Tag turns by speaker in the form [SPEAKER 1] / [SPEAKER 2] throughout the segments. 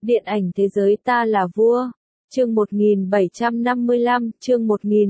[SPEAKER 1] Điện ảnh thế giới ta là vua. Chương 1755, chương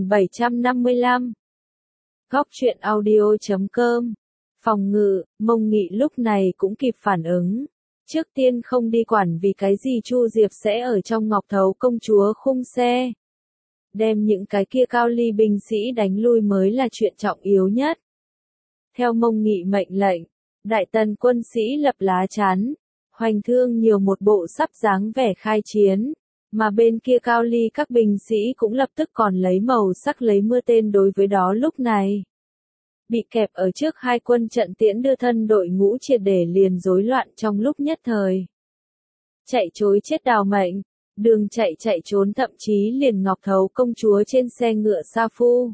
[SPEAKER 1] 1755. Góc truyện audio.com. Phòng ngự, Mông Nghị lúc này cũng kịp phản ứng. Trước tiên không đi quản vì cái gì Chu Diệp sẽ ở trong Ngọc Thấu công chúa khung xe. Đem những cái kia cao ly binh sĩ đánh lui mới là chuyện trọng yếu nhất. Theo Mông Nghị mệnh lệnh, đại tần quân sĩ lập lá chắn, hoành thương nhiều một bộ sắp dáng vẻ khai chiến, mà bên kia cao ly các binh sĩ cũng lập tức còn lấy màu sắc lấy mưa tên đối với đó lúc này. Bị kẹp ở trước hai quân trận tiễn đưa thân đội ngũ triệt để liền rối loạn trong lúc nhất thời. Chạy chối chết đào mệnh, đường chạy trốn thậm chí liền Ngọc Thấu công chúa trên xe ngựa sa phu.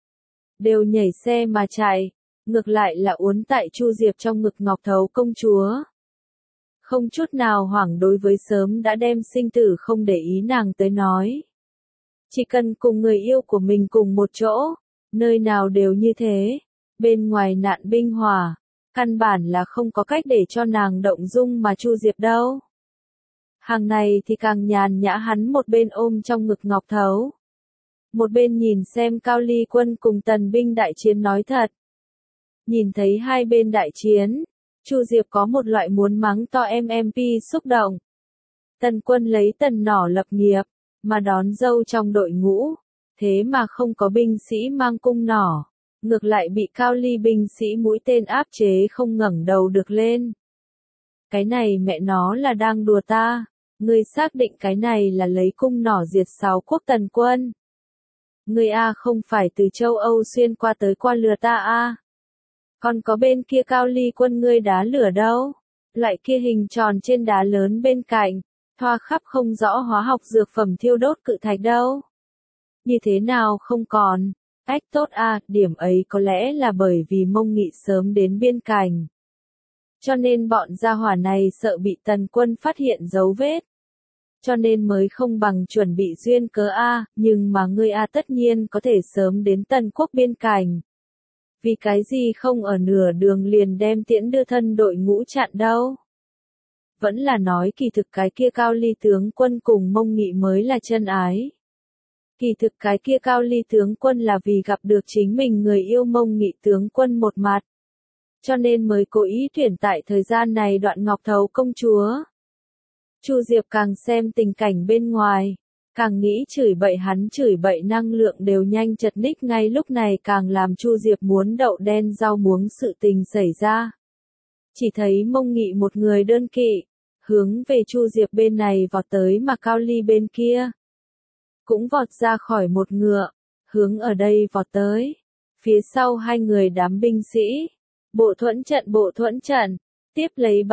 [SPEAKER 1] Đều nhảy xe mà chạy, ngược lại là uốn tại Chu Diệp trong ngực Ngọc Thấu công chúa. Không chút nào hoảng đối với sớm đã đem sinh tử không để ý nàng tới nói. Chỉ cần cùng người yêu của mình cùng một chỗ, nơi nào đều như thế, bên ngoài nạn binh hỏa, căn bản là không có cách để cho nàng động dung mà Chu Diệp đâu. Hàng này thì càng nhàn nhã hắn một bên ôm trong ngực Ngọc Thấu. Một bên nhìn xem Cao Ly quân cùng tần binh đại chiến nói thật. Nhìn thấy hai bên đại chiến, Chu Diệp có một loại muốn mắng to MMP xúc động. Tần quân lấy tần nỏ lập nghiệp, mà đón dâu trong đội ngũ, thế mà không có binh sĩ mang cung nỏ, ngược lại bị Cao Ly binh sĩ mũi tên áp chế không ngẩng đầu được lên. Cái này mẹ nó là đang đùa ta, ngươi xác định cái này là lấy cung nỏ diệt 6 quốc tần quân. Ngươi A không phải từ châu Âu xuyên qua tới qua lừa ta A. Còn có bên kia Cao Ly quân ngươi đá lửa đâu? Lại kia hình tròn trên đá lớn bên cạnh, thoa khắp không rõ hóa học dược phẩm thiêu đốt cự thạch đâu? Như thế nào không còn? Ách tốt a, điểm ấy có lẽ là bởi vì Mông Nghị sớm đến biên cảnh. Cho nên bọn gia hỏa này sợ bị tần quân phát hiện dấu vết. Cho nên mới không bằng chuẩn bị duyên cớ a, nhưng mà ngươi a tất nhiên có thể sớm đến tần quốc biên cảnh. Vì cái gì không ở nửa đường liền đem tiễn đưa thân đội ngũ chặn đâu? Vẫn là nói kỳ thực cái kia Cao Ly tướng quân cùng Mông Nghị mới là chân ái. Kỳ thực cái kia Cao Ly tướng quân là vì gặp được chính mình người yêu Mông Nghị tướng quân một mặt. Cho nên mới cố ý tuyển tại thời gian này đoạn Ngọc Thấu công chúa. Chu Diệp càng xem tình cảnh bên ngoài, càng nghĩ chửi bậy hắn chửi bậy năng lượng đều nhanh chật ních ngay lúc này càng làm Chu Diệp muốn đậu đen rau muống sự tình xảy ra. Chỉ thấy Mông Nghị một người đơn kỵ, hướng về Chu Diệp bên này vọt tới mà Cao Ly bên kia. Cũng vọt ra khỏi một ngựa, hướng ở đây vọt tới. Phía sau hai người đám binh sĩ, bộ thuẫn trận, tiếp lấy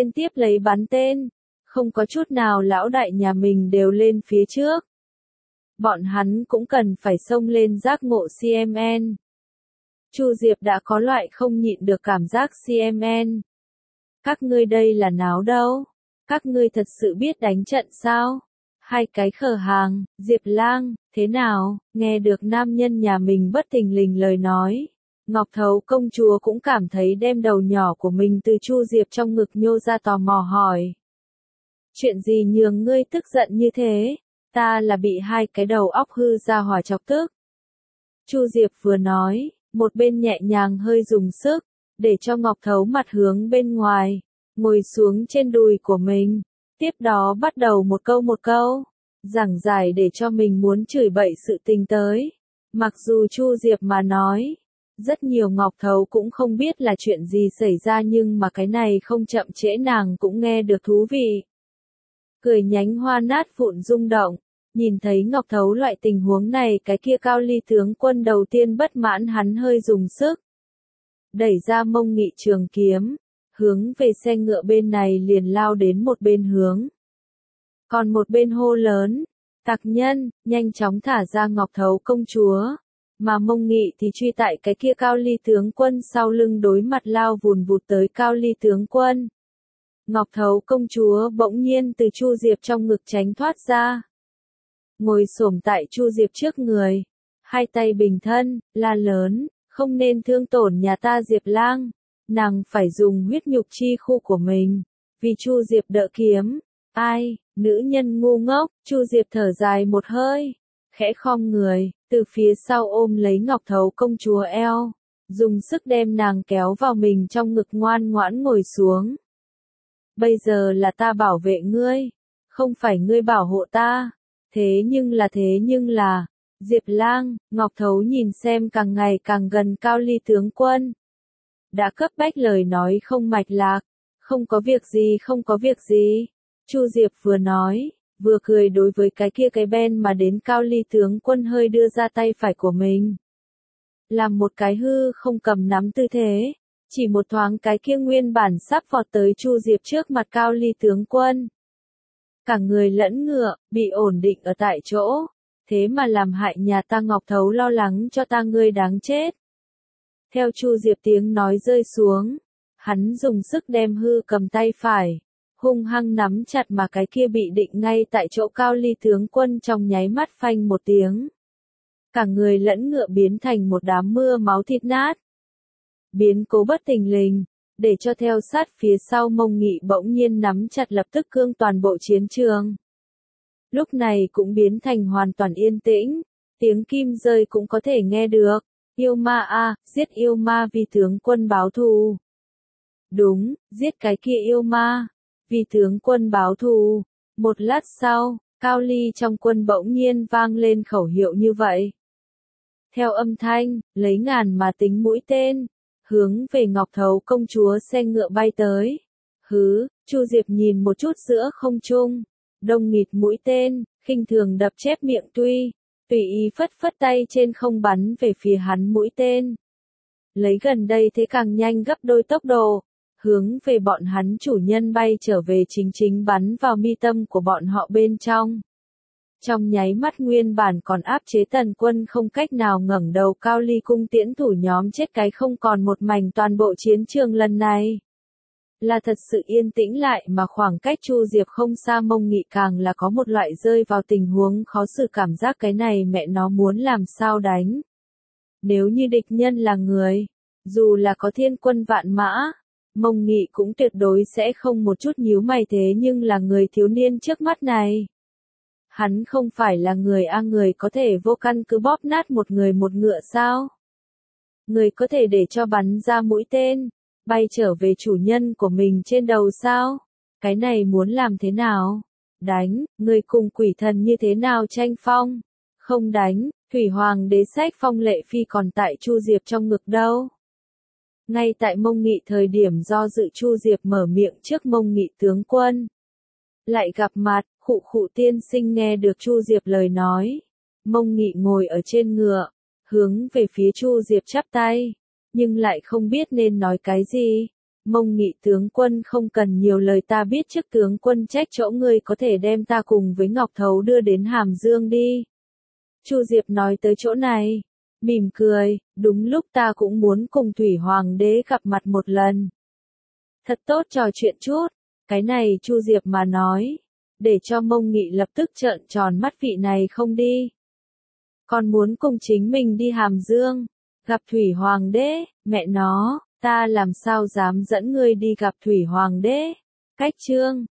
[SPEAKER 1] bắn tên. Không có chút nào lão đại nhà mình đều lên phía trước. Bọn hắn cũng cần phải xông lên giác ngộ CMN. Chu Diệp đã có loại không nhịn được cảm giác CMN. Các ngươi đây là náo đâu? Các ngươi thật sự biết đánh trận sao? Hai cái khờ hàng, Diệp Lang, thế nào? Nghe được nam nhân nhà mình bất thình lình lời nói. Ngọc Thấu công chúa cũng cảm thấy đem đầu nhỏ của mình từ Chu Diệp trong ngực nhô ra tò mò hỏi. Chuyện gì nhường ngươi tức giận như thế? Ta là bị hai cái đầu óc hư ra hỏa chọc tức. Chu Diệp vừa nói, một bên nhẹ nhàng hơi dùng sức, để cho Ngọc Thấu mặt hướng bên ngoài, ngồi xuống trên đùi của mình. Tiếp đó bắt đầu một câu, giảng giải để cho mình muốn chửi bậy sự tình tới. Mặc dù Chu Diệp mà nói, rất nhiều Ngọc Thấu cũng không biết là chuyện gì xảy ra nhưng mà cái này không chậm trễ nàng cũng nghe được thú vị. Cười nhánh hoa nát vụn rung động, nhìn thấy Ngọc Thấu loại tình huống này cái kia Cao Ly tướng quân đầu tiên bất mãn hắn hơi dùng sức. Đẩy ra Mông Nghị trường kiếm, hướng về xe ngựa bên này liền lao đến một bên hướng. Còn một bên hô lớn, tặc nhân, nhanh chóng thả ra Ngọc Thấu công chúa. Mà Mông Nghị thì truy tại cái kia Cao Ly tướng quân sau lưng đối mặt lao vùn vụt tới Cao Ly tướng quân. Ngọc Thấu công chúa bỗng nhiên từ Chu Diệp trong ngực tránh thoát ra. Ngồi xổm tại Chu Diệp trước người, hai tay bình thân, la lớn, không nên thương tổn nhà ta Diệp Lang, nàng phải dùng huyết nhục chi khu của mình, vì Chu Diệp đỡ kiếm, Ai, nữ nhân ngu ngốc, Chu Diệp thở dài một hơi, khẽ khom người, từ phía sau ôm lấy Ngọc Thấu công chúa eo, dùng sức đem nàng kéo vào mình trong ngực ngoan ngoãn ngồi xuống. Bây giờ là ta bảo vệ ngươi, không phải ngươi bảo hộ ta. Thế nhưng là, Diệp Lang, Ngọc Thấu nhìn xem càng ngày càng gần Cao Ly tướng quân. Đã cấp bách lời nói không mạch lạc, không có việc gì. Chu Diệp vừa nói, vừa cười đối với cái kia cái ben mà đến Cao Ly tướng quân hơi đưa ra tay phải của mình. Làm một cái hư không cầm nắm tư thế, chỉ một thoáng cái kia nguyên bản sắp vọt tới Chu Diệp trước mặt Cao Ly tướng quân. Cả người lẫn ngựa, bị ổn định ở tại chỗ, thế mà làm hại nhà ta Ngọc Thấu lo lắng cho ta ngươi đáng chết. Theo Chu Diệp tiếng nói rơi xuống, hắn dùng sức đem hư cầm tay phải, hung hăng nắm chặt mà cái kia bị định ngay tại chỗ Cao Ly tướng quân trong nháy mắt phanh một tiếng. Cả người lẫn ngựa biến thành một đám mưa máu thịt nát. Biến cố bất thình lình, để cho theo sát phía sau Mông Nghị bỗng nhiên nắm chặt lập tức cương toàn bộ chiến trường. Lúc này cũng biến thành hoàn toàn yên tĩnh, tiếng kim rơi cũng có thể nghe được. Yêu ma a, giết yêu ma vì tướng quân báo thù. Đúng, giết cái kia yêu ma, vì tướng quân báo thù. Một lát sau, Cao Ly trong quân bỗng nhiên vang lên khẩu hiệu như vậy. Theo âm thanh, lấy ngàn mà tính mũi tên, hướng về Ngọc Thấu công chúa xe ngựa bay tới. Chu Diệp nhìn một chút giữa không trung, đông nghịt mũi tên, khinh thường đập chép miệng tùy ý phất phất tay trên không bắn về phía hắn mũi tên. Lấy gần đây thế càng nhanh gấp đôi tốc độ, hướng về bọn hắn chủ nhân bay trở về chính bắn vào mi tâm của bọn họ bên trong. Trong nháy mắt nguyên bản còn áp chế tần quân không cách nào ngẩng đầu Cao Ly cung tiễn thủ nhóm chết cái không còn một mảnh toàn bộ chiến trường lần này. Là thật sự yên tĩnh lại mà khoảng cách Chu Diệp không xa Mông Nghị càng là có một loại rơi vào tình huống khó xử cảm giác cái này mẹ nó muốn làm sao đánh. Nếu như địch nhân là người, dù là có thiên quân vạn mã, Mông Nghị cũng tuyệt đối sẽ không một chút nhíu mày thế nhưng là người thiếu niên trước mắt này. Hắn không phải là người người có thể vô căn cứ bóp nát một người một ngựa sao? Người có thể để cho bắn ra mũi tên, bay trở về chủ nhân của mình trên đầu sao? Cái này muốn làm thế nào? Đánh, người cùng quỷ thần như thế nào tranh phong? Không đánh, Thủy Hoàng đế sách phong lệ phi còn tại Chu Diệp trong ngực đâu. Ngay tại Mông Nghị thời điểm do dự Chu Diệp mở miệng trước Mông Nghị tướng quân. Lại gặp mặt, khụ tiên sinh nghe được Chu Diệp lời nói. Mông Nghị ngồi ở trên ngựa, hướng về phía Chu Diệp chắp tay, nhưng lại không biết nên nói cái gì. Mông Nghị tướng quân không cần nhiều lời ta biết trước tướng quân trách chỗ ngươi có thể đem ta cùng với Ngọc Thấu đưa đến Hàm Dương đi. Chu Diệp nói tới chỗ này, mỉm cười, đúng lúc ta cũng muốn cùng Thủy Hoàng đế gặp mặt một lần. Thật tốt trò chuyện chút, cái này Chu Diệp mà nói, để cho Mông Nghị lập tức trợn tròn mắt vị này không đi. Còn muốn cùng chính mình đi Hàm Dương, gặp Thủy Hoàng đế, mẹ nó, ta làm sao dám dẫn ngươi đi gặp Thủy Hoàng đế. Cách chương